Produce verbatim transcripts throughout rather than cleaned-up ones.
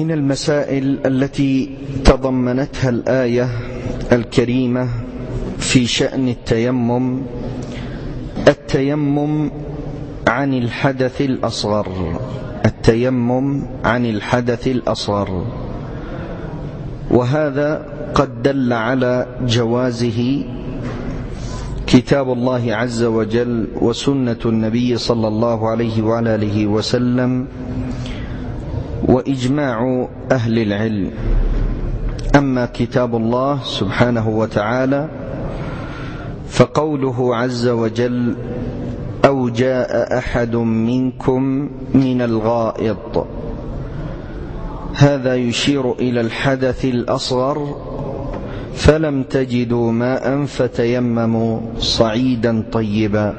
من المسائل التي تضمنتها الآية الكريمة في شأن التيمم التيمم عن الحدث الأصغر التيمم عن الحدث الأصغر وهذا قد دل على جوازه كتاب الله عز وجل وسنة النبي صلى الله عليه وعلى آله وسلم وإجماع أهل العلم. أما كتاب الله سبحانه وتعالى فقوله عز وجل أو جاء أحد منكم من الغائط، هذا يشير إلى الحدث الأصغر، فلم تجدوا ماء فتيمموا صعيدا طيبا.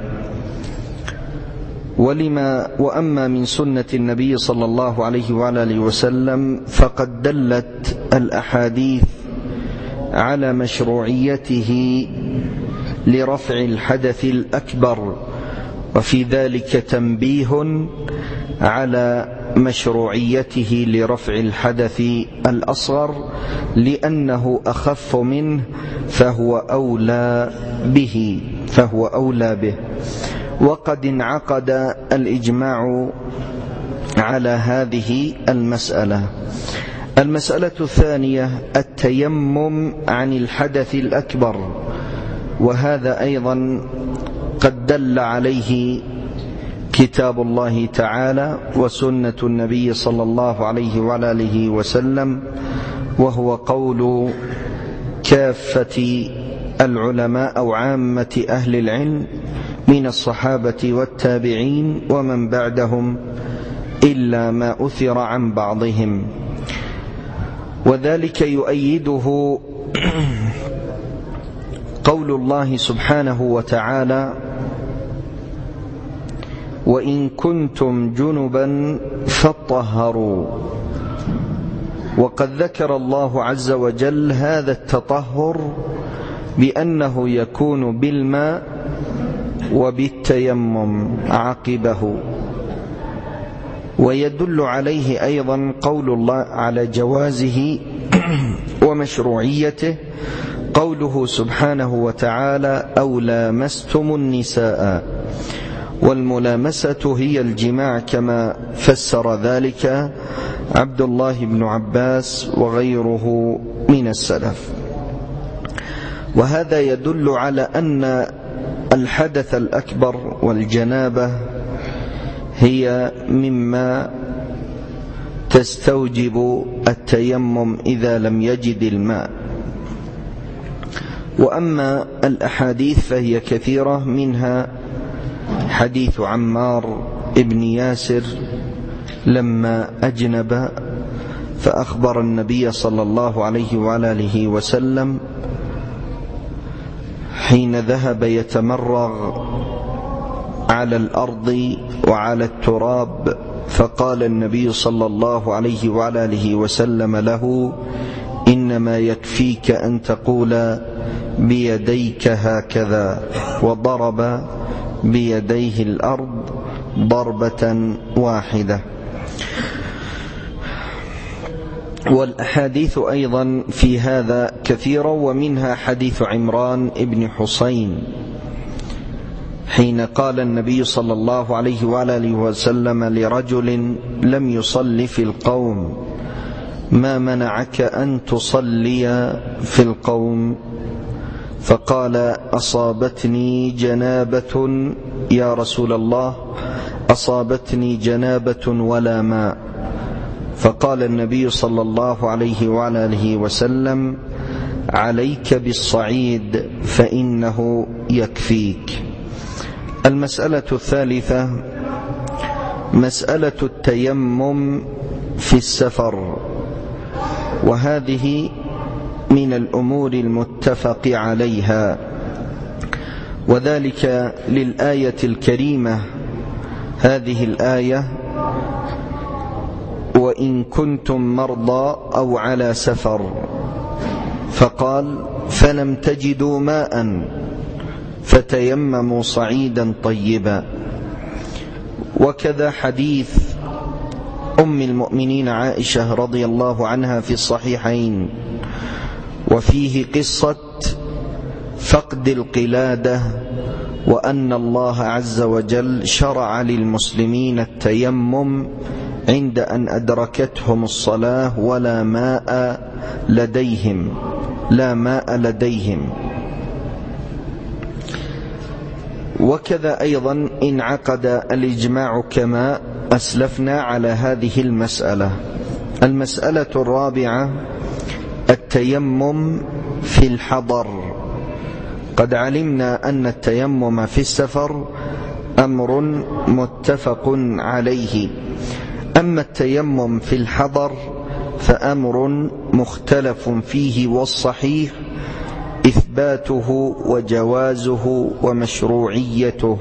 ولما وأما من سنة النبي صلى الله عليه وعلى آله وسلم فقد دلت الأحاديث على مشروعيته لرفع الحدث الأكبر، وفي ذلك تنبيه على مشروعيته لرفع الحدث الأصغر لأنه أخف منه فهو أولى به فهو أولى به وقد انعقد الإجماع على هذه المسألة. المسألة الثانية التيمم عن الحدث الأكبر، وهذا أيضا قد دل عليه كتاب الله تعالى وسنة النبي صلى الله عليه وعلى آله وسلم، وهو قول كافة العلماء أو عامة أهل العلم من الصحابة والتابعين ومن بعدهم إلا ما أثر عن بعضهم. وذلك يؤيده قول الله سبحانه وتعالى وإن كنتم جنبا فاطهروا، وقد ذكر الله عز وجل هذا التطهر بأنه يكون بالماء وبالتيمم عقبه. ويدل عليه أيضا قول الله على جوازه ومشروعيته قوله سبحانه وتعالى أو لامستم النساء، والملامسة هي الجماع كما فسر ذلك عبد الله بن عباس وغيره من السلف. وهذا يدل على أن الحدث الأكبر والجنابة هي مما تستوجب التيمم إذا لم يجد الماء. وأما الأحاديث فهي كثيرة، منها حديث عمار ابن ياسر لما أجنب فأخبر النبي صلى الله عليه وعلى آله وسلم حين ذهب يتمرغ على الأرض وعلى التراب، فقال النبي صلى الله عليه وعلى آله وسلم له إنما يكفيك أن تقول بيديك هكذا، وضرب بيديه الأرض ضربة واحدة. والأحاديث أيضا في هذا كثيرة، ومنها حديث عمران ابن حسين حين قال النبي صلى الله عليه وعلى آله وسلم لرجل لم يصلي في القوم ما منعك أن تصلي في القوم؟ فقال أصابتني جنابة يا رسول الله، أصابتني جنابة ولا ماء. فقال النبي صلى الله عليه وعلى آله وسلم عليك بالصعيد فإنه يكفيك. المسألة الثالثة مسألة التيمم في السفر، وهذه من الأمور المتفق عليها، وذلك للآية الكريمة هذه الآية وإن كنتم مرضى أو على سفر، فقال فلم تجدوا ماء فتيمموا صعيدا طيبا. وكذا حديث أم المؤمنين عائشة رضي الله عنها في الصحيحين، وفيه قصة فقد القلادة، وأن الله عز وجل شرع للمسلمين التيمم عند أن أدركتهم الصلاة ولا ماء لديهم لا ماء لديهم. وكذا أيضا انعقد الإجماع كما أسلفنا على هذه المسألة. المسألة الرابعة التيمم في الحضر. قد علمنا أن التيمم في السفر أمر متفق عليه، أما التيمم في الحضر فأمر مختلف فيه، والصحيح إثباته وجوازه ومشروعيته.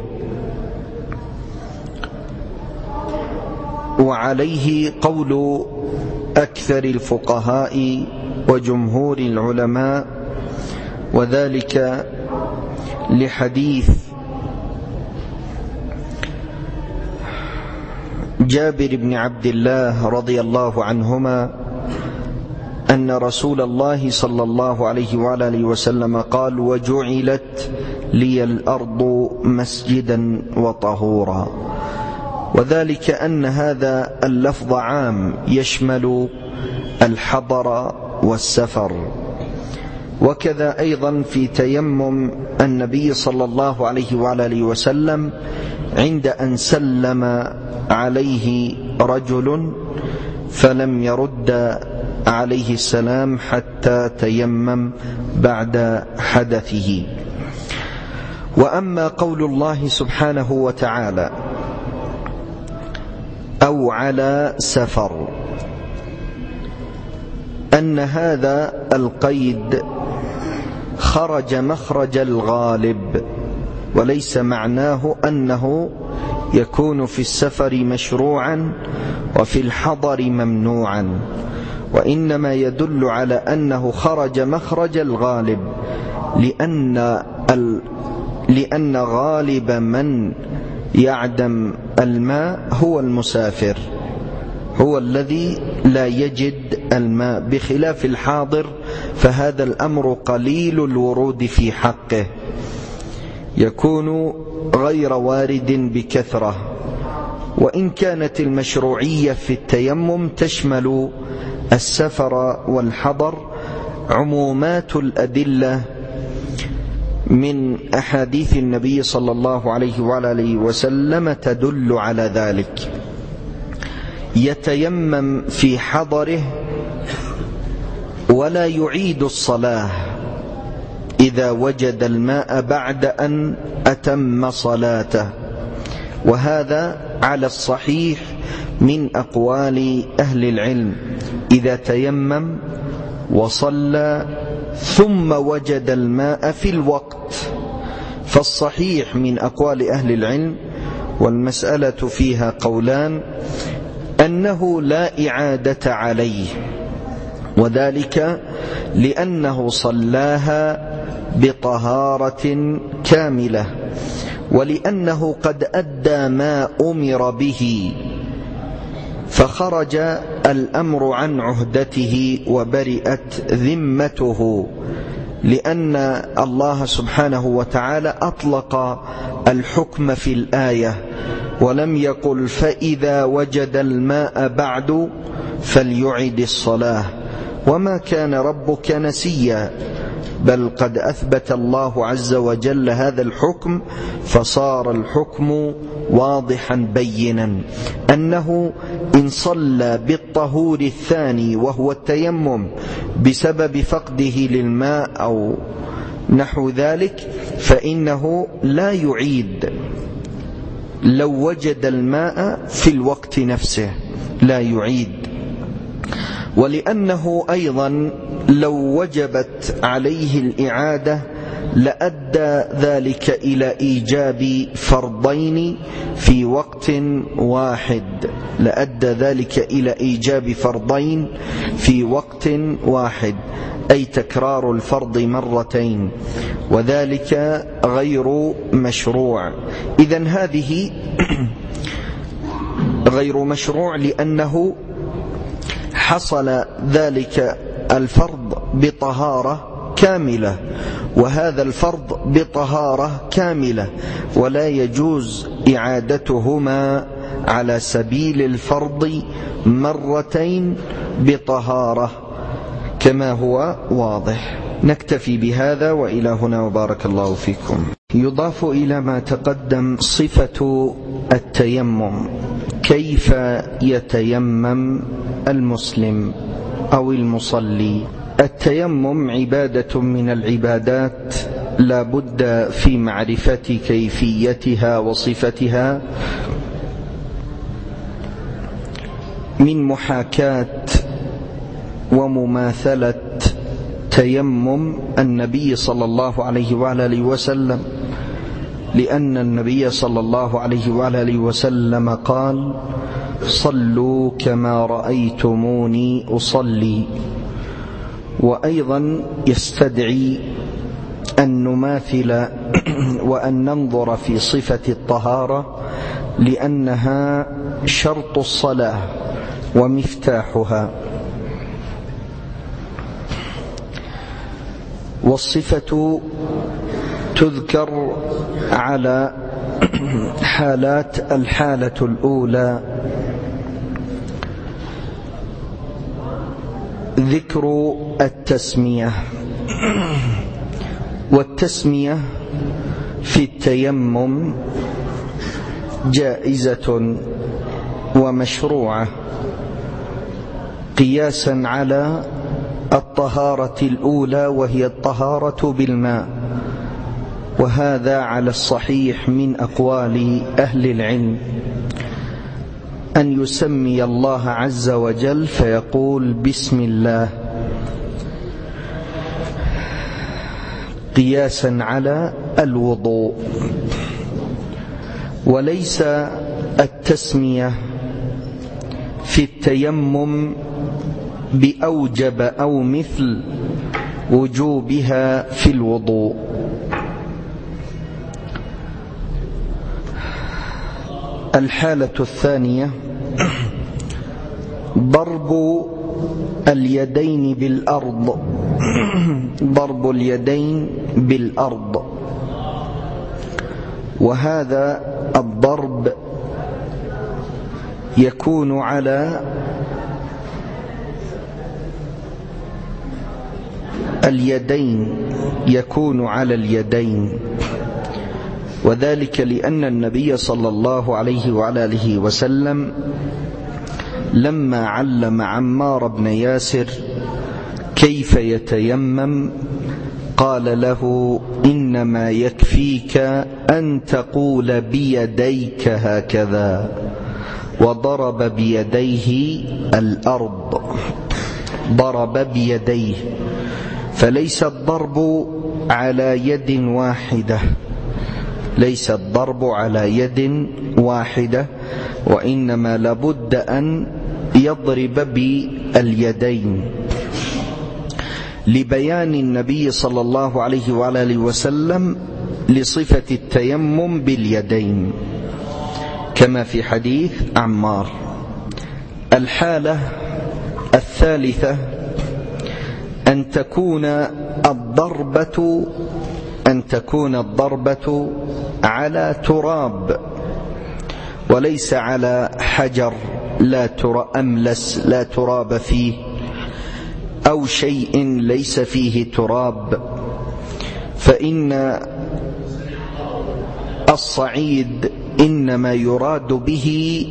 وعليه قول أكثر الفقهاء وجمهور العلماء، وذلك لحديث جابر بن عبد الله رضي الله عنهما أن رسول الله صلى الله عليه وعلى آله وسلم قال: وجعلت لي الأرض مسجدا وطهورا. وذلك أن هذا اللفظ عام يشمل الحضر والسفر. وكذا أيضا في تيمم النبي صلى الله عليه وعلى آله وسلم عند أن سلم عليه رجل فلم يرد عليه السلام حتى تيمم بعد حدثه. وأما قول الله سبحانه وتعالى: أو على سفر، أن هذا القيد خرج مخرج الغالب، وليس معناه أنه يكون في السفر مشروعا وفي الحضر ممنوعا، وإنما يدل على أنه خرج مخرج الغالب، لأن, ال... لأن غالب من يعدم الماء هو المسافر، هو الذي لا يجد الماء، بخلاف الحاضر فهذا الأمر قليل الورود في حقه، يكون غير وارد بكثرة. وإن كانت المشروعية في التيمم تشمل السفر والحضر، عمومات الأدلة من أحاديث النبي صلى الله عليه وعلى آله وسلم تدل على ذلك. يتيمم في حضره ولا يعيد الصلاة إذا وجد الماء بعد أن أتم صلاته، وهذا على الصحيح من أقوال أهل العلم. إذا تيمم وصلى ثم وجد الماء في الوقت، فالصحيح من أقوال أهل العلم، والمسألة فيها قولان، أنه لا إعادة عليه، وذلك لأنه صلاها بطهارة كاملة، ولأنه قد أدى ما أمر به، فخرج الأمر عن عهدته وبرئت ذمته، لأن الله سبحانه وتعالى أطلق الحكم في الآية ولم يقل فإذا وجد الماء بعد فليعد الصلاة، وما كان ربك نسيا، بل قد أثبت الله عز وجل هذا الحكم، فصار الحكم واضحا بينا أنه إن صلى بالطهور الثاني وهو التيمم بسبب فقده للماء أو نحو ذلك فإنه لا يعيد لو وجد الماء في الوقت نفسه، لا يعيد. ولأنه أيضا لو وجبت عليه الإعادة لأدى ذلك إلى إيجاب فرضين في وقت واحد، لأدى ذلك إلى إيجاب فرضين في وقت واحد، أي تكرار الفرض مرتين، وذلك غير مشروع. إذن هذه غير مشروع لأنه حصل ذلك الفرض بطهارة كاملة، وهذا الفرض بطهارة كاملة، ولا يجوز إعادتهما على سبيل الفرض مرتين بطهارة كما هو واضح. نكتفي بهذا وإلى هنا وبارك الله فيكم. يضاف إلى ما تقدم صفة التيمم، كيف يتيمم المسلم أو المصلي. التيمم عبادة من العبادات لا بد في معرفة كيفيتها وصفتها من محاكاة ومماثلة تيمم النبي صلى الله عليه وآله وسلم، لأن النبي صلى الله عليه وآله وسلم قال: صلوا كما رأيتموني أصلي. وأيضا يستدعي أن نماثل وأن ننظر في صفة الطهارة، لأنها شرط الصلاة ومفتاحها. والصفة تذكر على حالات. الحالة الأولى ذكر التسمية، والتسمية في التيمم جائزة ومشروعة قياسا على الطهارة الأولى وهي الطهارة بالماء، وهذا على الصحيح من أقوال أهل العلم، أن يسمي الله عز وجل فيقول بسم الله قياسا على الوضوء. وليس التسمية في التيمم بأوجب أو مثل وجوبها في الوضوء. الحالة الثانية ضرب اليدين بالأرض، ضرب اليدين بالأرض، وهذا الضرب يكون على اليدين، يكون على اليدين، وذلك لأن النبي صلى الله عليه وعلى آله وسلم لما علم عمار بن ياسر كيف يتيمم قال له: إنما يكفيك أن تقول بيديك هكذا، وضرب بيديه الأرض، ضرب بيديه. فليس الضرب على يد واحدة، ليس الضرب على يد واحدة، وإنما لابد أن يضرب باليدين، لبيان النبي صلى الله عليه وآله وسلم لصفة التيمم باليدين كما في حديث عمار. الحالة الثالثة أن تكون الضربة أن تكون الضربة على تراب وليس على حجر لا ترى أملس لا تراب فيه، أو شيء ليس فيه تراب، فإن الصعيد إنما يراد به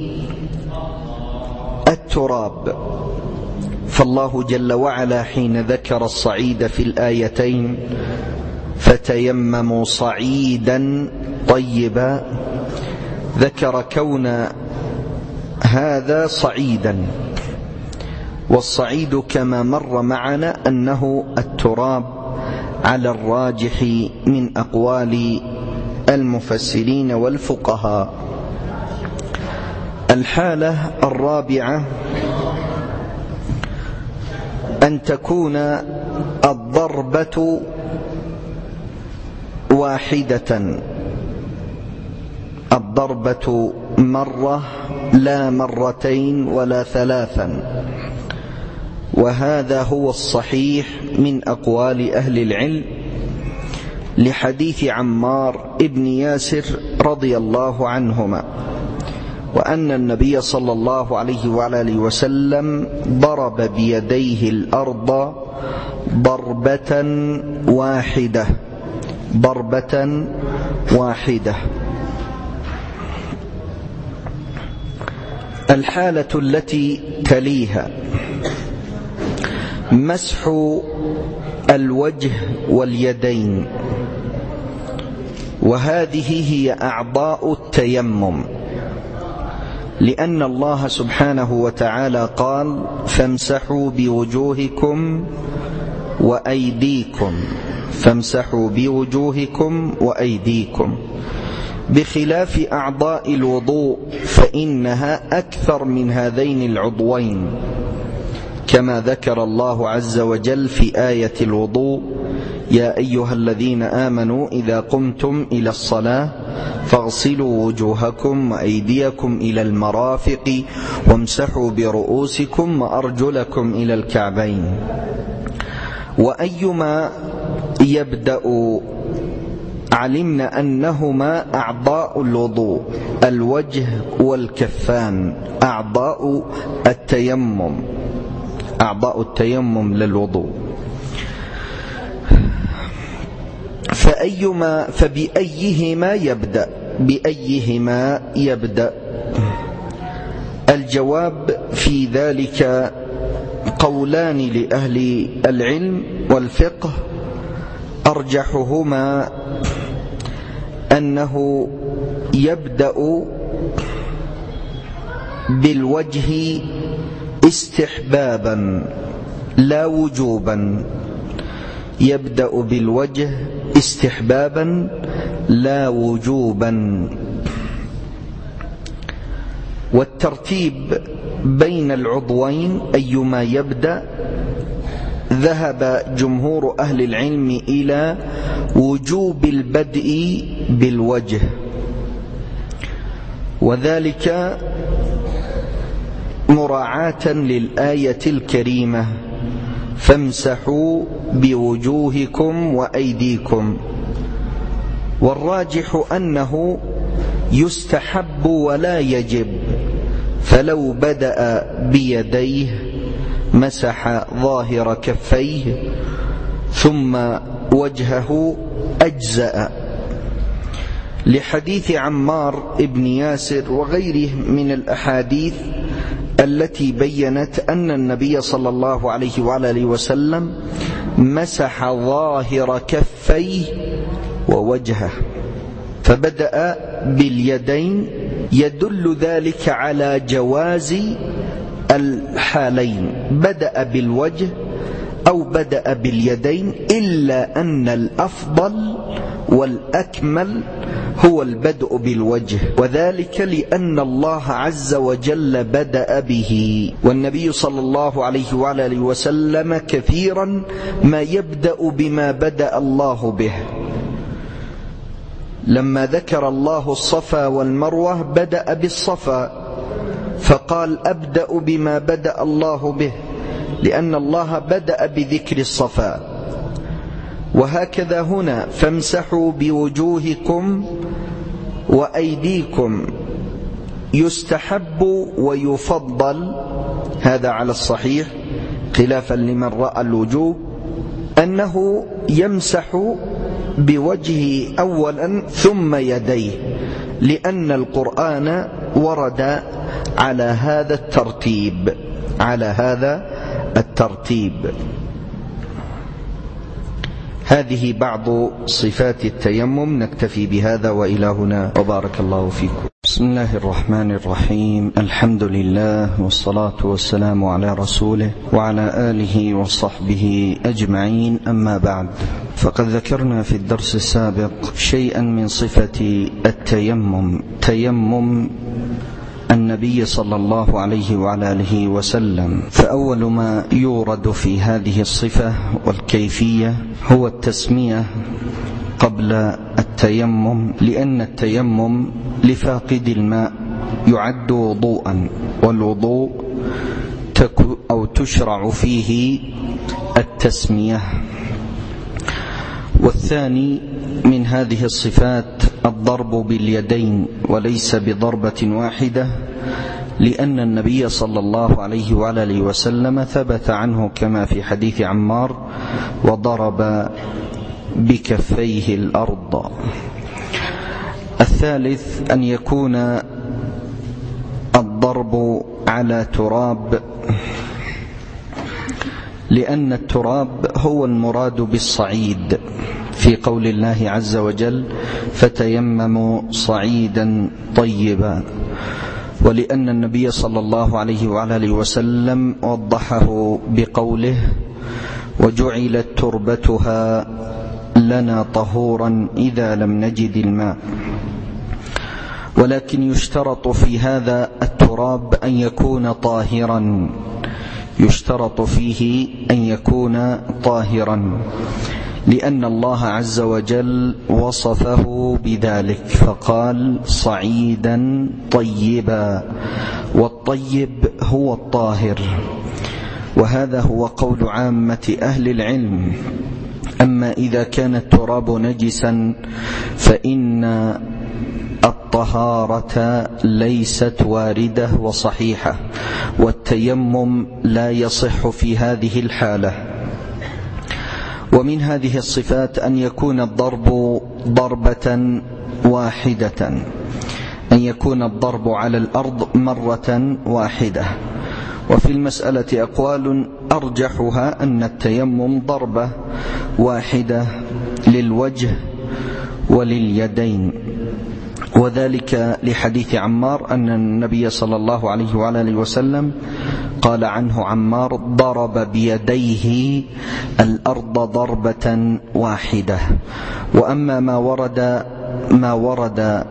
التراب. فالله جل وعلا حين ذكر الصعيد في الآيتين فتيمموا صعيدا طيبا، ذكر كون هذا صعيدا، والصعيد كما مر معنا أنه التراب على الراجح من أقوال المفسرين والفقهاء. الحالة الرابعة أن تكون الضربة واحدة، الضربة مرة لا مرتين ولا ثلاثا، وهذا هو الصحيح من أقوال أهل العلم لحديث عمار بن ياسر رضي الله عنهما، وأن النبي صلى الله عليه وآله وسلم ضرب بيديه الأرض ضربة واحدة ضربة واحدة. الحالة التي تليها مسح الوجه واليدين، وهذه هي أعضاء التيمم، لأن الله سبحانه وتعالى قال: فامسحوا بوجوهكم وأيديكم فامسحوا بوجوهكم وأيديكم، بخلاف أعضاء الوضوء فإنها أكثر من هذين العضوين، كما ذكر الله عز وجل في آية الوضوء: يا أيها الذين آمنوا إذا قمتم إلى الصلاة فاغسلوا وجوهكم وأيديكم إلى المرافق وامسحوا برؤوسكم وأرجلكم إلى الكعبين. وأيما يبدأ علمنا أنهما أعضاء الوضوء، الوجه والكفان أعضاء التيمم أعضاء التيمم للوضوء. فأيما فبأيهما يبدأ بأيهما يبدأ الجواب في ذلك قولان لأهل العلم والفقه، أرجحهما أنه يبدأ بالوجه استحبابا لا وجوبا يبدأ بالوجه استحبابا لا وجوبا. والترتيب بين العضوين أيما يبدأ، ذهب جمهور أهل العلم إلى وجوب البدء بالوجه، وذلك مراعاة للآية الكريمة: فامسحوا بوجوهكم وأيديكم. والراجح أنه يستحب ولا يجب، فلو بدأ بيديه مسح ظاهر كفيه ثم وجهه أجزأ، لحديث عمار بن ياسر وغيره من الأحاديث التي بيّنت أن النبي صلى الله عليه وآله وسلم مسح ظاهر كفيه ووجهه، فبدأ باليدين، يدل ذلك على جواز الحالين، بدأ بالوجه أو بدأ باليدين، إلا أن الأفضل والأكمل هو البدء بالوجه، وذلك لأن الله عز وجل بدأ به، والنبي صلى الله عليه وآله وسلم كثيرا ما يبدأ بما بدأ الله به. لما ذكر الله الصفا والمروة بدأ بالصفا، فقال: أبدأ بما بدأ الله به، لأن الله بدأ بذكر الصفا. وهكذا هنا: فامسحوا بوجوهكم وأيديكم، يستحب ويفضل، هذا على الصحيح خلافا لمن رأى الوجوب، أنه يمسح بوجهه أولا ثم يديه، لأن القرآن ورد على هذا الترتيب على هذا الترتيب. هذه بعض صفات التيمم، نكتفي بهذا وإلى هنا، وبارك الله فيكم. بسم الله الرحمن الرحيم، الحمد لله والصلاة والسلام على رسوله وعلى آله وصحبه أجمعين، أما بعد، فقد ذكرنا في الدرس السابق شيئا من صفة التيمم، تيمم النبي صلى الله عليه وعلى آله وسلم. فأول ما يورد في هذه الصفة والكيفية هو التسمية قبل التيمم، لأن التيمم لفاقد الماء يعد وضوءا، والوضوء أو تشرع فيه التسمية. والثاني من هذه الصفات الضرب باليدين، وليس بضربة واحدة، لأن النبي صلى الله عليه وعلى آله وسلم ثبت عنه كما في حديث عمار: وضرب بكفيه الأرض. الثالث أن يكون الضرب على تراب، لأن التراب هو المراد بالصعيد في قول الله عز وجل: فتيمموا صعيدا طيبا، ولأن النبي صلى الله عليه وعلى آله وسلم وضحه بقوله: وجعلت تربتها لنا طهورا إذا لم نجد الماء. ولكن يشترط في هذا التراب أن يكون طاهرا، يشترط فيه أن يكون طاهرا، لأن الله عز وجل وصفه بذلك فقال: صعيدا طيبا، والطيب هو الطاهر. وهذا هو قول عامة أهل العلم. أما إذا كان التراب نجسا فإن الطهارة ليست واردة وصحيحة، والتيمم لا يصح في هذه الحالة. ومن هذه الصفات أن يكون الضرب ضربة واحدة، أن يكون الضرب على الأرض مرة واحدة. وفي المسألة أقوال أرجحها أن التيمم ضربة واحدة للوجه ولليدين، وذلك لحديث عمار أن النبي صلى الله عليه وعلى آله وسلم قال عنه عمار: ضرب بيديه الأرض ضربة واحدة. وأما ما ورد ما ورد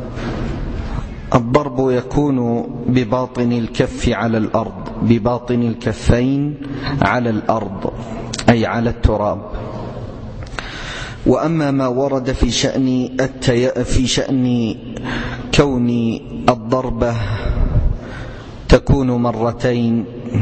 الضرب يكون بباطن الكف على الأرض، بباطن الكفين على الأرض، أي على التراب. وأما ما ورد في شأن التي... في شأن كون الضربة تكون مرتين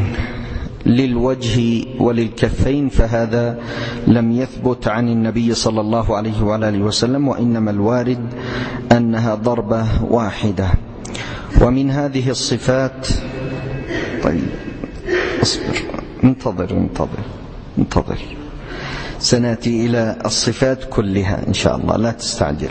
للوجه وللكفين فهذا لم يثبت عن النبي صلى الله عليه وعلى آله وسلم، وإنما الوارد أنها ضربة واحدة. ومن هذه الصفات، طيب اصبر، انتظر انتظر انتظر سنأتي إلى الصفات كلها إن شاء الله، لا تستعجل.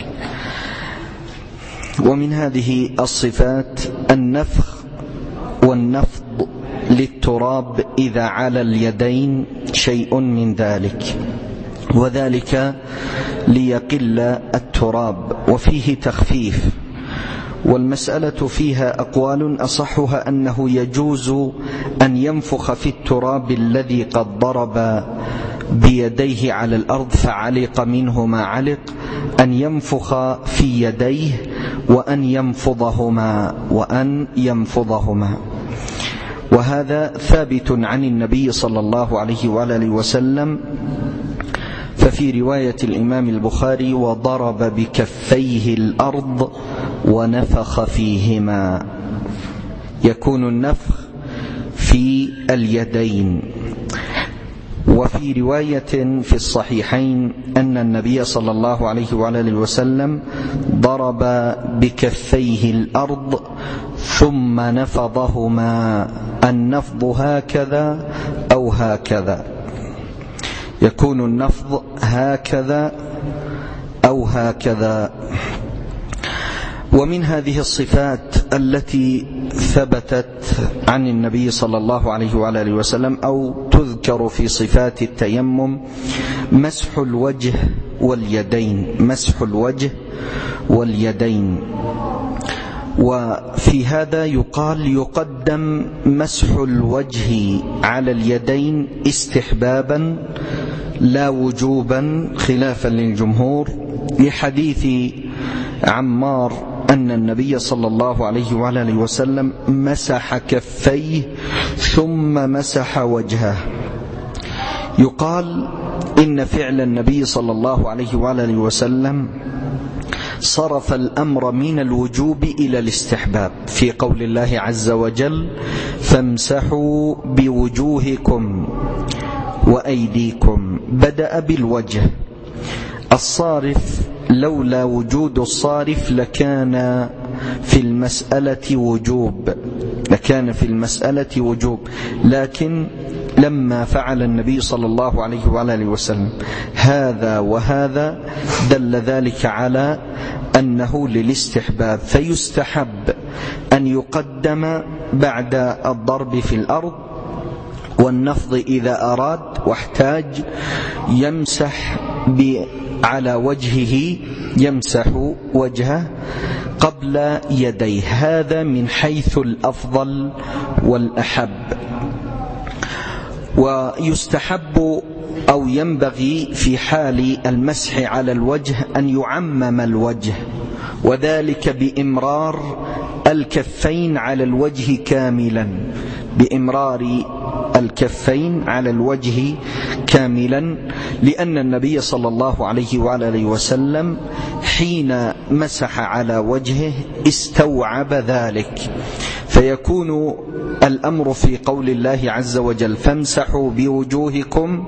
ومن هذه الصفات النفخ والنفض للتراب إذا على اليدين شيء من ذلك، وذلك ليقل التراب، وفيه تخفيف. والمسألة فيها أقوال أصحها أنه يجوز أن ينفخ في التراب الذي قد ضرب بيديه على الأرض فعلق منه ما علق، أن ينفخ في يديه وأن ينفضهما وأن ينفضهما وهذا ثابت عن النبي صلى الله عليه وآله وسلم. ففي رواية الإمام البخاري: وضرب بكفيه الأرض ونفخ فيهما، يكون النفخ في اليدين. وفي رواية في الصحيحين أن النبي صلى الله عليه وآله وسلم ضرب بكفيه الأرض ثم نفضهما، النفض هكذا أو هكذا، يكون النفض هكذا أو هكذا. ومن هذه الصفات التي ثبتت عن النبي صلى الله عليه وآله وسلم أو تذكر في صفات التيمم مسح الوجه واليدين، مسح الوجه واليدين. وفي هذا يقال يقدم مسح الوجه على اليدين استحبابا لا وجوبا خلافا للجمهور، لحديث عمار أن النبي صلى الله عليه وآله وسلم مسح كفيه ثم مسح وجهه. يقال إن فعل النبي صلى الله عليه وآله وسلم صرف الأمر من الوجوب إلى الاستحباب في قول الله عز وجل فامسحوا بوجوهكم وأيديكم. بدأ بالوجه. الصارف لولا وجود الصارف لكان في المسألة وجوب لكان في المسألة وجوب لكن لما فعل النبي صلى الله عليه وآله وسلم هذا وهذا دل ذلك على أنه للاستحباب، فيستحب أن يقدم بعد الضرب في الأرض والنفض إذا أراد واحتاج يمسح على وجهه يمسح وجهه قبل يديه، هذا من حيث الأفضل والأحب. ويستحب أو ينبغي في حال المسح على الوجه أن يعمم الوجه، وذلك بإمرار الكفين على الوجه كاملا بإمرار الكفين على الوجه كاملا لأن النبي صلى الله عليه وآله وسلم حين مسح على وجهه استوعب ذلك، فيكون الأمر في قول الله عز وجل فامسحوا بوجوهكم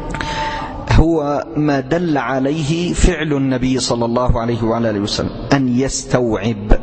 هو ما دل عليه فعل النبي صلى الله عليه وآله وسلم أن يستوعب.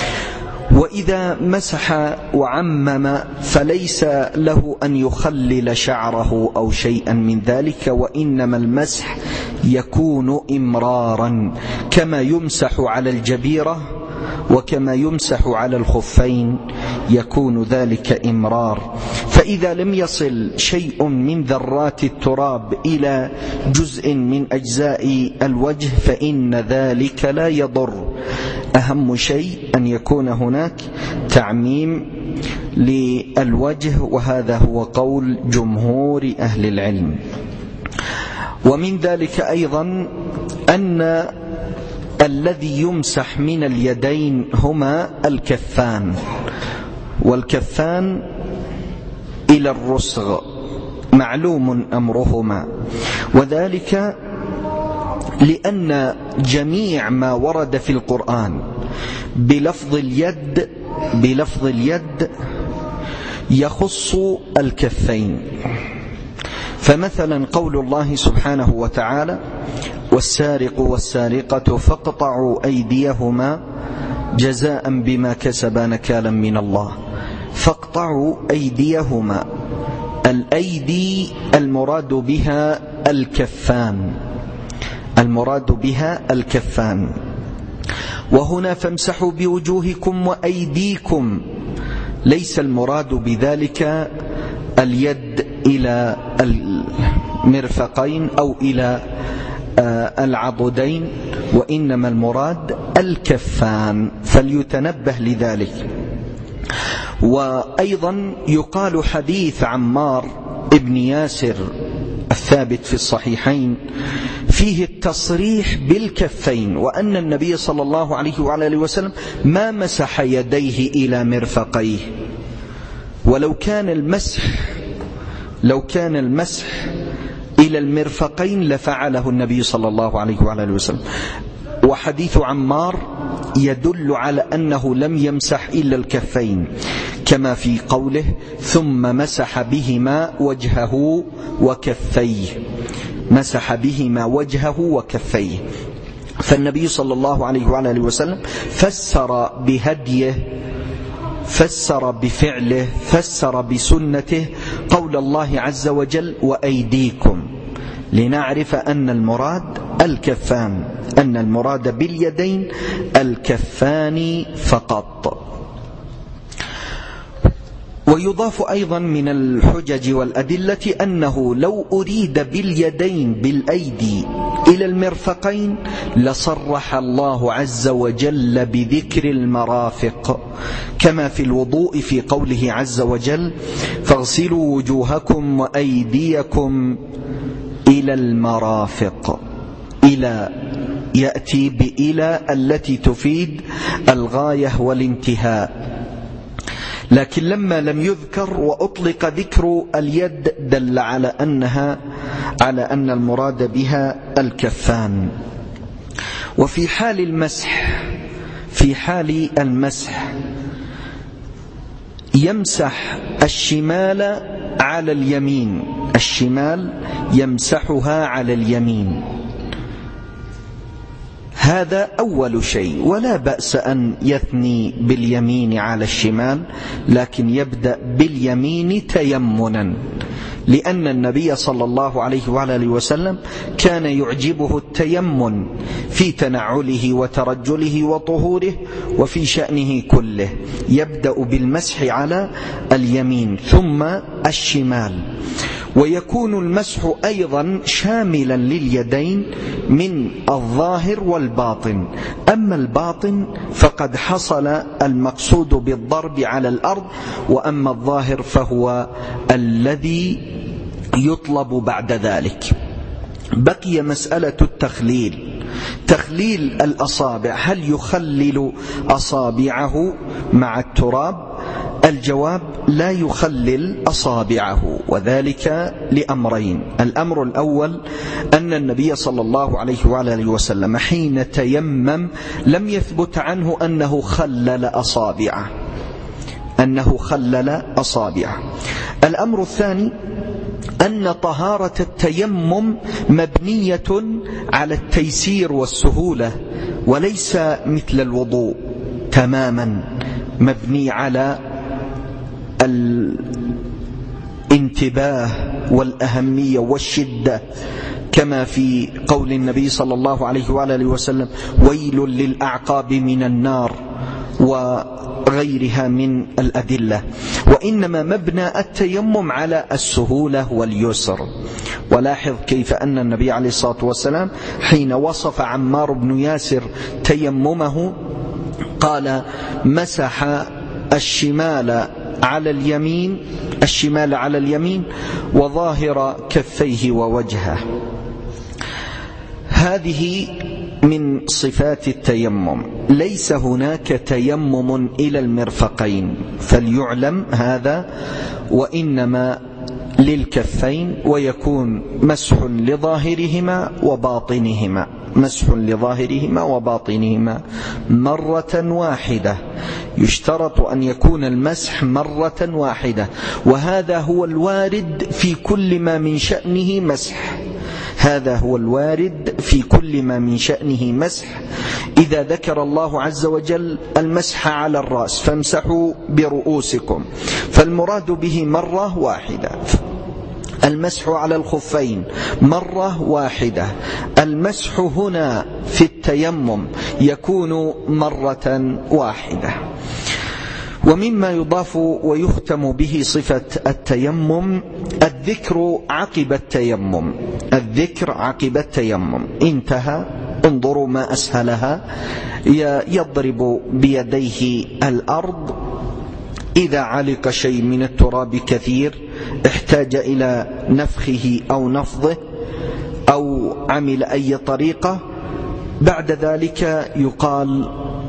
وإذا مسح وعمم فليس له أن يخلل شعره أو شيئا من ذلك، وإنما المسح يكون إمرارا كما يمسح على الجبيرة وكما يمسح على الخفين يكون ذلك إمرار. فإذا لم يصل شيء من ذرات التراب إلى جزء من أجزاء الوجه فإن ذلك لا يضر، أهم شيء أن يكون هناك تعميم للوجه، وهذا هو قول جمهور أهل العلم. ومن ذلك أيضا أن الذي يمسح من اليدين هما الكفان، والكفان إلى الرسغ معلوم أمرهما، وذلك لأن جميع ما ورد في القرآن بلفظ اليد بلفظ اليد يخص الكفين. فمثلا قول الله سبحانه وتعالى والسارق والسارقة فاقطعوا أيديهما جزاء بما كسبا نكالا من الله، فاقطعوا أيديهما، الأيدي المراد بها الكفان المراد بها الكفان وهنا فامسحوا بوجوهكم وأيديكم، ليس المراد بذلك اليد إلى المرفقين أو إلى العضدين، وإنما المراد الكفان، فليتنبه لذلك. وأيضا يقال حديث عمار ابن ياسر الثابت في الصحيحين فيه التصريح بالكفين، وأن النبي صلى الله عليه وعلى آله وسلم ما مسح يديه إلى مرفقيه، ولو كان المسح لو كان المسح إلى المرفقين لفعله النبي صلى الله عليه وعلى آله وسلم. وحديث عمار يدل على أنه لم يمسح إلا الكفين، كما في قوله ثم مسح بهما وجهه وكفيه، مسح بهما وجهه وكفيه. فالنبي صلى الله عليه وعلى آله وسلم فسر بهديه، فسر بفعله، فسر بسنته قول الله عز وجل وأيديكم، لنعرف أن المراد الكفان، أن المراد باليدين الكفان فقط. ويضاف أيضا من الحجج والأدلة أنه لو أريد باليدين بالأيدي إلى المرفقين لصرح الله عز وجل بذكر المرافق، كما في الوضوء في قوله عز وجل فاغسلوا وجوهكم وأيديكم إلى المرافق. إلى يأتي بإلى التي تفيد الغاية والانتهاء، لكن لما لم يذكر وأطلق ذكر اليد دل على أنها على أن المراد بها الكفان. وفي حال المسح في حال المسح يمسح الشمال على اليمين، الشمال يمسحها على اليمين، هذا أول شيء، ولا بأس أن يثني باليمين على الشمال، لكن يبدأ باليمين تيمنا، لأن النبي صلى الله عليه وعلى وسلم كان يعجبه التيمن في تنعله وترجله وطهوره وفي شأنه كله، يبدأ بالمسح على اليمين ثم الشمال. ويكون المسح أيضا شاملا لليدين من الظاهر والباطن، أما الباطن فقد حصل المقصود بالضرب على الأرض، وأما الظاهر فهو الذي يطلب بعد ذلك. بقي مسألة التخليل، تخليل الأصابع، هل يخلل أصابعه مع التراب؟ الجواب لا يخلل أصابعه، وذلك لأمرين. الأمر الأول أن النبي صلى الله عليه وعلى وسلم حين تيمم لم يثبت عنه أنه خلل أصابعه أنه خلل أصابعه. الأمر الثاني أن طهارة التيمم مبنية على التيسير والسهولة، وليس مثل الوضوء تماما مبني على الانتباه والأهمية والشدة، كما في قول النبي صلى الله عليه وآله وسلم: ويل للأعقاب من النار، وغيرها من الأدلة. وإنما مبنى التيمم على السهولة واليسر. ولاحظ كيف أن النبي عليه الصلاة والسلام حين وصف عمار بن ياسر تيممه قال: مسح الشمال على اليمين الشمال على اليمين وظاهر كفيه ووجهه. هذه من صفات التيمم. ليس هناك تيمم إلى المرفقين فليعلم هذا، وإنما للكفين، ويكون مسح لظاهرهما وباطنهما مسح لظاهرهما وباطنهما مرة واحدة. يشترط أن يكون المسح مرة واحدة، وهذا هو الوارد في كل ما من شأنه مسح هذا هو الوارد في كل ما من شأنه مسح. إذا ذكر الله عز وجل المسح على الرأس فامسحوا برؤوسكم، فالمراد به مرة واحدة. المسح على الخفين مرة واحدة. المسح هنا في التيمم يكون مرة واحدة. ومما يضاف ويختم به صفة التيمم الذكر عقب التيمم الذكر عقب التيمم انتهى. انظروا ما أسهلها، يضرب بيديه الأرض، إذا علق شيء من التراب كثير احتاج إلى نفخه أو نفضه أو عمل أي طريقة، بعد ذلك يقال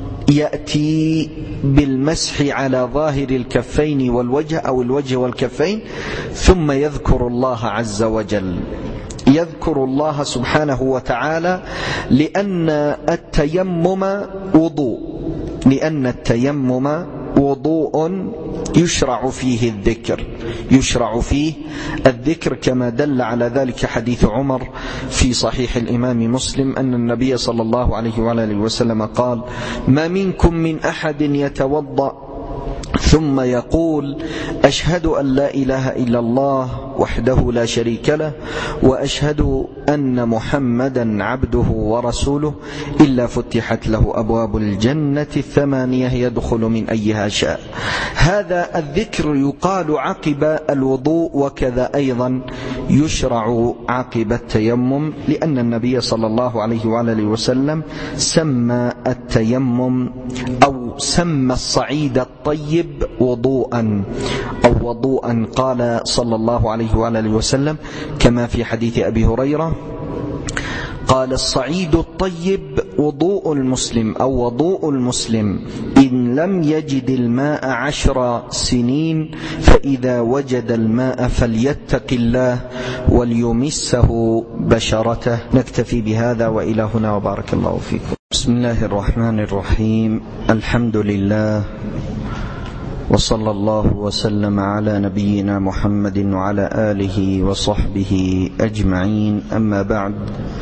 يأتي بالمسح على ظاهر الكفين والوجه أو الوجه والكفين، ثم يذكر الله عز وجل يذكر الله سبحانه وتعالى، لأن التيمم وضوء لأن التيمم وضوء يشرع فيه الذكر يشرع فيه الذكر كما دل على ذلك حديث عمر في صحيح الإمام مسلم أن النبي صلى الله عليه وآله وسلم قال: ما منكم من أحد يتوضأ ثم يقول: أشهد أن لا إله إلا الله وحده لا شريك له وأشهد أن محمدا عبده ورسوله إلا فتحت له أبواب الجنة الثمانية يدخل من أيها شاء. هذا الذكر يقال عقب الوضوء، وكذا أيضا يشرع عقب التيمم، لأن النبي صلى الله عليه وآله وسلم سمى التيمم أو سمى الصعيد الطيب وضوءا أو وضوءا. قال صلى الله عليه وآله وسلم كما في حديث أبي هريرة قال الصعيد الطيب وضوء المسلم أو وضوء المسلم إن لم يجد الماء عشر سنين، فإذا وجد الماء فليتق الله وليمسه بشرته. نكتفي بهذا وإلى هنا وبارك الله فيكم. بسم الله الرحمن الرحيم. الحمد لله وصلى الله وسلم على نبينا محمد وعلى آله وصحبه أجمعين. أما بعد،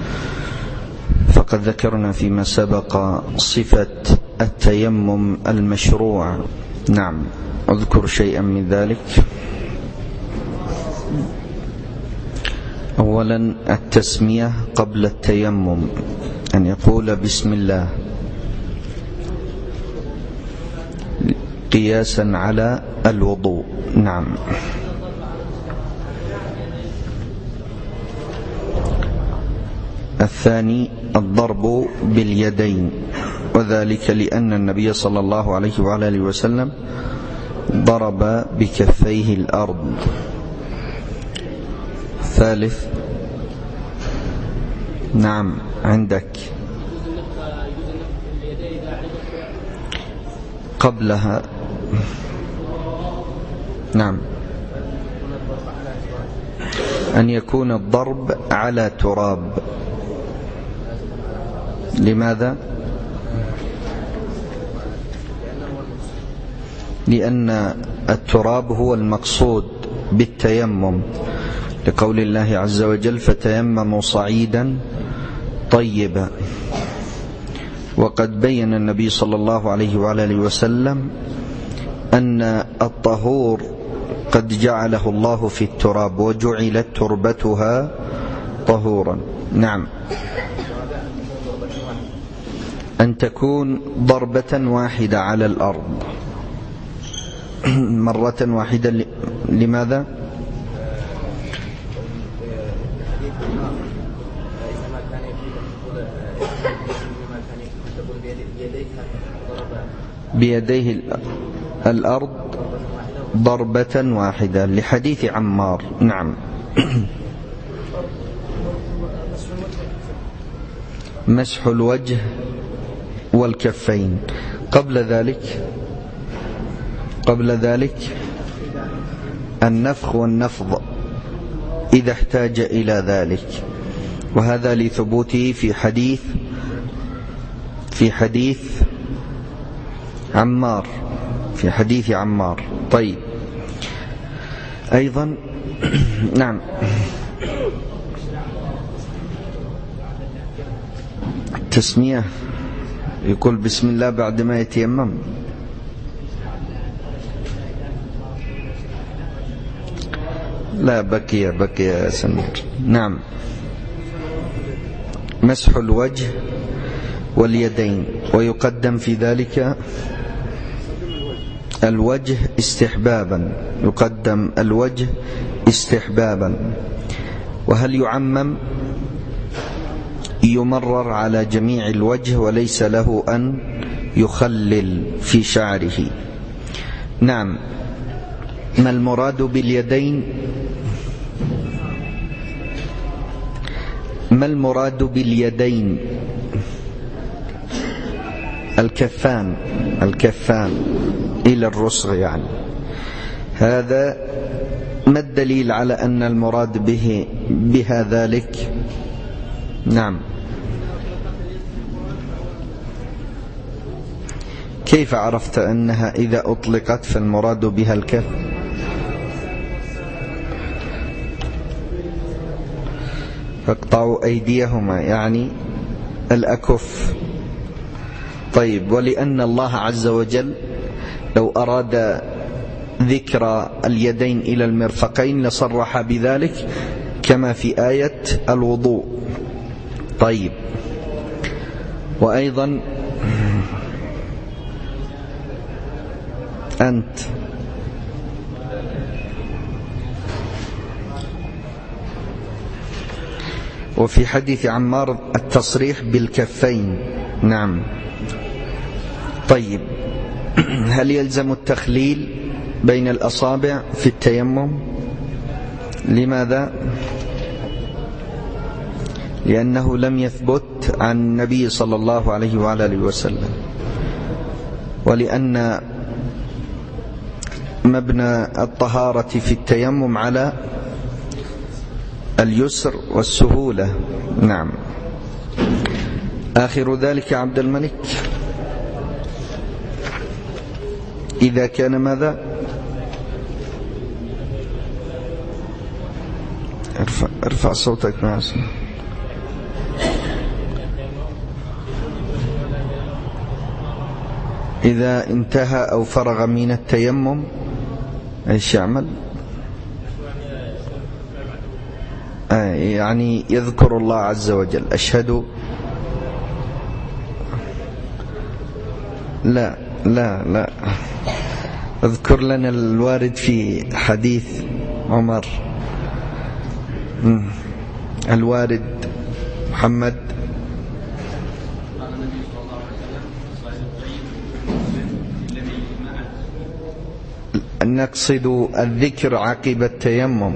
فقد ذكرنا فيما سبق صفة التيمم المشروع. نعم، أذكر شيئا من ذلك. أولا التسمية قبل التيمم، أن يقول بسم الله قياسا على الوضوء. نعم. الثاني الضرب باليدين، وذلك لأن النبي صلى الله عليه وعلى آله وسلم ضرب بكفيه الأرض. ثالث، نعم عندك قبلها، نعم، أن يكون الضرب على تراب. لماذا؟ لأن التراب هو المقصود بالتيمم، لقول الله عز وجل فتيمموا صعيدا طيبا. وقد بين النبي صلى الله عليه وعلى آله وسلم أن الطهور قد جعله الله في التراب وجعلت تربتها طهورا. نعم، أن تكون ضربة واحدة على الأرض مرة واحدة. لماذا؟ بيديه الأرض ضربة واحدة لحديث عمار. نعم. مسح الوجه والكفين. قبل ذلك قبل ذلك النفخ والنفض إذا احتاج إلى ذلك، وهذا لثبوته في حديث في حديث عمار في حديث عمار. طيب، أيضا نعم التسمية، يقول بسم الله بعد ما يتيمم. لا، بقي بقي يا سمير. نعم، مسح الوجه واليدين، ويقدم في ذلك الوجه استحبابا، يقدم الوجه استحبابا. وهل يعمم؟ يمرر على جميع الوجه وليس له أن يخلل في شعره. نعم. ما المراد باليدين؟ ما المراد باليدين؟ الكفان الكفان إلى الرسغ يعني. هذا ما الدليل على أن المراد به بها ذلك؟ نعم. كيف عرفت أنها إذا أطلقت فالمراد بها الكف؟ فاقطعوا أيديهما يعني الأكف. طيب، ولأن الله عز وجل لو أراد ذكر اليدين إلى المرفقين لصرح بذلك كما في آية الوضوء. طيب، وأيضا أنت وفي حديث عمار التصريح بالكفين. نعم. طيب، هل يلزم التخليل بين الأصابع في التيمم؟ لماذا؟ لأنه لم يثبت عن النبي صلى الله عليه وعلى آله وسلم، ولأن مبنى الطهارة في التيمم على اليسر والسهولة. نعم. آخر ذلك عبد الملك، إذا كان ماذا؟ ارفع, ارفع صوتك مع اسمه. إذا انتهى أو فرغ من التيمم ايش يعمل؟ آه يعني يذكر الله عز وجل. أشهد لا لا لا اذكر لنا الوارد في حديث عمر، الوارد محمد. نقصد الذكر عقب التيمم.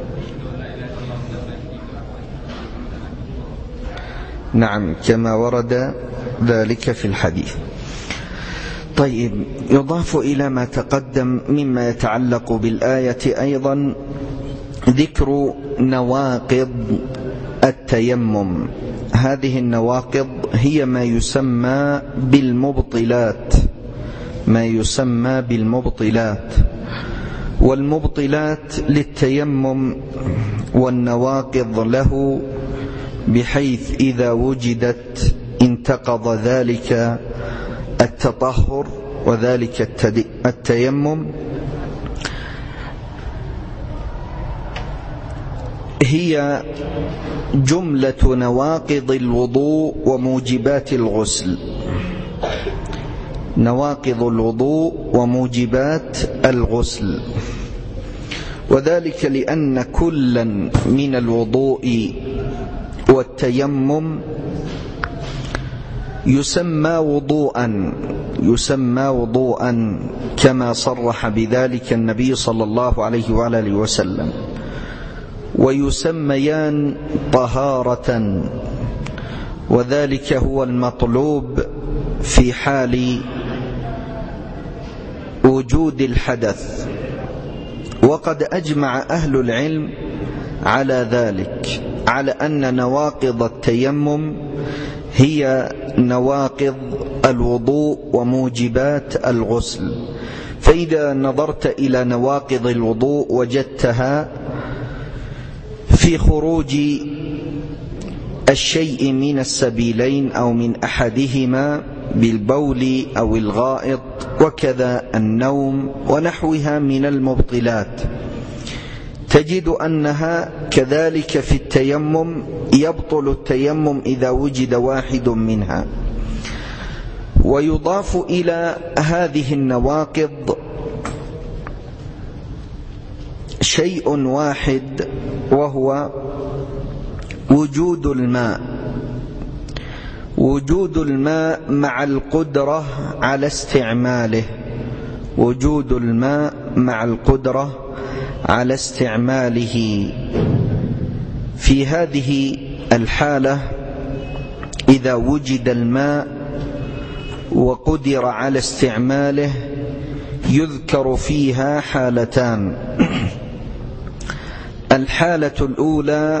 نعم، كما ورد ذلك في الحديث. طيب، يضاف إلى ما تقدم مما يتعلق بالآية أيضا ذكر نواقض التيمم. هذه النواقض هي ما يسمى بالمبطلات، ما يسمى بالمبطلات. والمبطلات للتيمم والنواقض له، بحيث إذا وجدت انتقض ذلك التطهر وذلك التيمم. هي جملة نواقض الوضوء وموجبات الغسل. نواقض الوضوء وموجبات الغسل، وذلك لأن كلا من الوضوء والتيمم يسمى وضوءا يسمى وضوءا كما صرح بذلك النبي صلى الله عليه وعلى آله وسلم، ويسميان طهارة، وذلك هو المطلوب في حال وجود الحدث. وقد أجمع أهل العلم على ذلك، على أن نواقض التيمم هي نواقض الوضوء وموجبات الغسل. فإذا نظرت إلى نواقض الوضوء وجدتها في خروج الشيء من السبيلين أو من أحدهما بالبول أو الغائط، وكذا النوم ونحوها من المبطلات، تجد أنها كذلك في التيمم. يبطل التيمم إذا وجد واحد منها. ويضاف إلى هذه النواقض شيء واحد، وهو وجود الماء. وجود الماء مع القدرة على استعماله. وجود الماء مع القدرة على استعماله. في هذه الحالة إذا وجد الماء وقدر على استعماله يذكر فيها حالتان. الحالة الأولى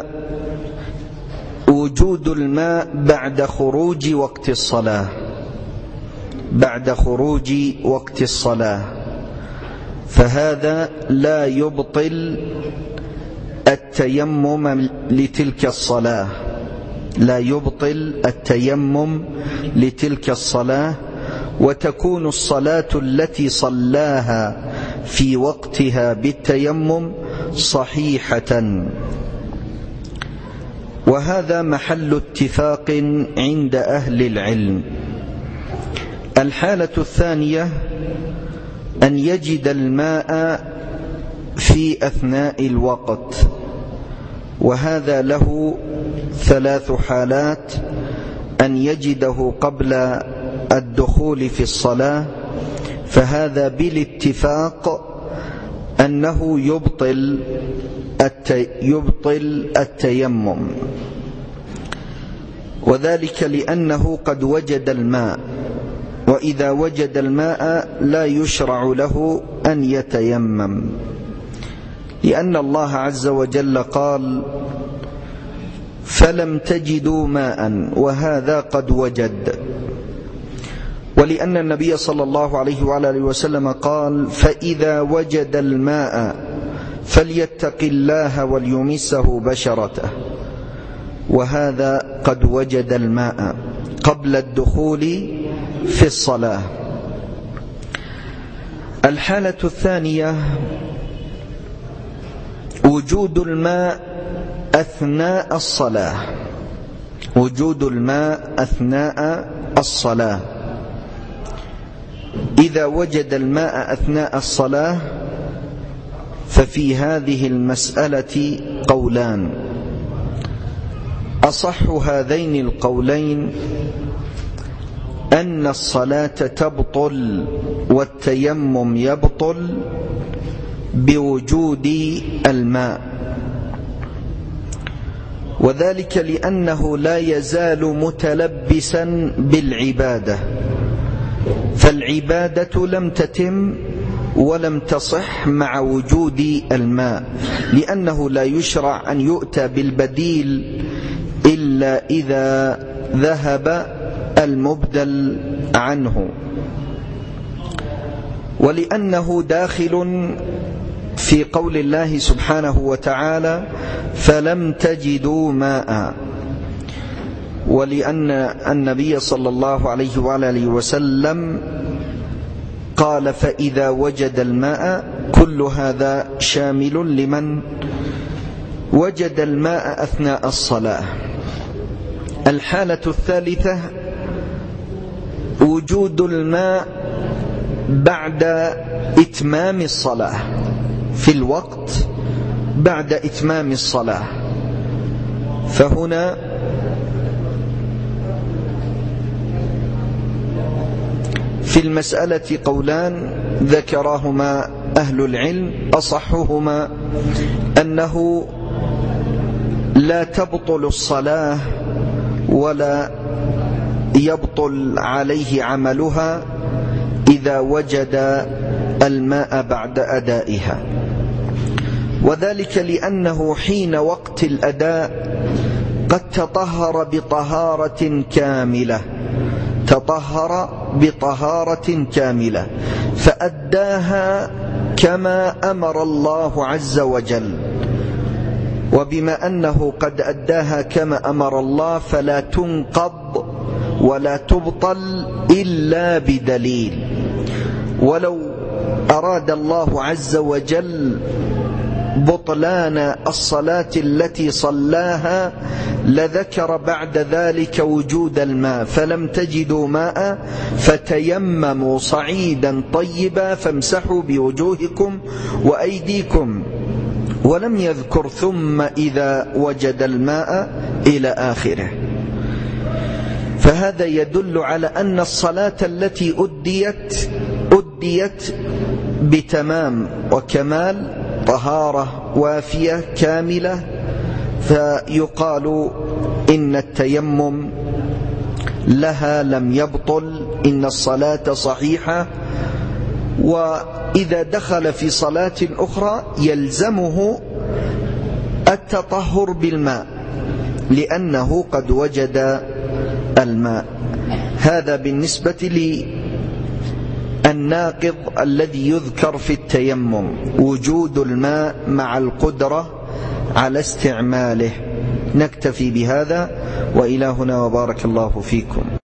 وجود الماء بعد خروج وقت الصلاة بعد خروج وقت الصلاة فهذا لا يبطل التيمم لتلك الصلاة لا يبطل التيمم لتلك الصلاة وتكون الصلاة التي صلاها في وقتها بالتيمم صحيحة. وهذا محل اتفاق عند أهل العلم. الحالة الثانية أن يجد الماء في أثناء الوقت، وهذا له ثلاث حالات: أن يجده قبل الدخول في الصلاة، فهذا بالاتفاق أنه يبطل يبطل التيمم. وذلك لأنه قد وجد الماء، وإذا وجد الماء لا يشرع له أن يتيمم، لأن الله عز وجل قال فلم تجدوا ماء، وهذا قد وجد. ولأن النبي صلى الله عليه وعلى آله وسلم قال فإذا وجد الماء فليتق الله وليمسه بشرته، وهذا قد وجد الماء قبل الدخول في الصلاة. الحالة الثانية وجود الماء أثناء الصلاة، وجود الماء أثناء الصلاة. إذا وجد الماء أثناء الصلاة ففي هذه المسألة قولان، أصح هذين القولين أن الصلاة تبطل والتيمم يبطل بوجود الماء، وذلك لأنه لا يزال متلبسا بالعبادة، فالعبادة لم تتم ولم تصح مع وجود الماء، لأنه لا يشرع أن يؤتى بالبديل إلا إذا ذهب المبدل عنه، ولأنه داخل في قول الله سبحانه وتعالى فلم تجدوا ماء، ولأن النبي صلى الله عليه وآله وسلم قال فإذا وجد الماء، كل هذا شامل لمن وجد الماء أثناء الصلاة. الحالة الثالثة وجود الماء بعد إتمام الصلاة، في الوقت بعد إتمام الصلاة، فهنا في المسألة قولان ذكراهما أهل العلم، أصحهما أنه لا تبطل الصلاة ولا يبطل عليه عملها إذا وجد الماء بعد أدائها، وذلك لأنه حين وقت الأداء قد تطهر بطهارة كاملة، تطهر بطهارة كاملة فأداها كما أمر الله عز وجل، وبما أنه قد أداها كما أمر الله فلا تنقض ولا تبطل إلا بدليل. ولو أراد الله عز وجل بطلان الصلاة التي صلاها لذكر بعد ذلك وجود الماء، فلم تجدوا ماء فتيمموا صعيدا طيبا فامسحوا بوجوهكم وأيديكم، ولم يذكر ثم إذا وجد الماء إلى آخره. فهذا يدل على أن الصلاة التي أديت أديت بتمام وكمال، طهارة وافية كاملة، فيقال إن التيمم لها لم يبطل، إن الصلاة صحيحة. وإذا دخل في صلاة أخرى يلزمه التطهر بالماء لأنه قد وجد الماء. هذا بالنسبة للناقض الذي يذكر في التيمم، وجود الماء مع القدرة على استعماله. نكتفي بهذا، وإلى هنا وبارك الله فيكم.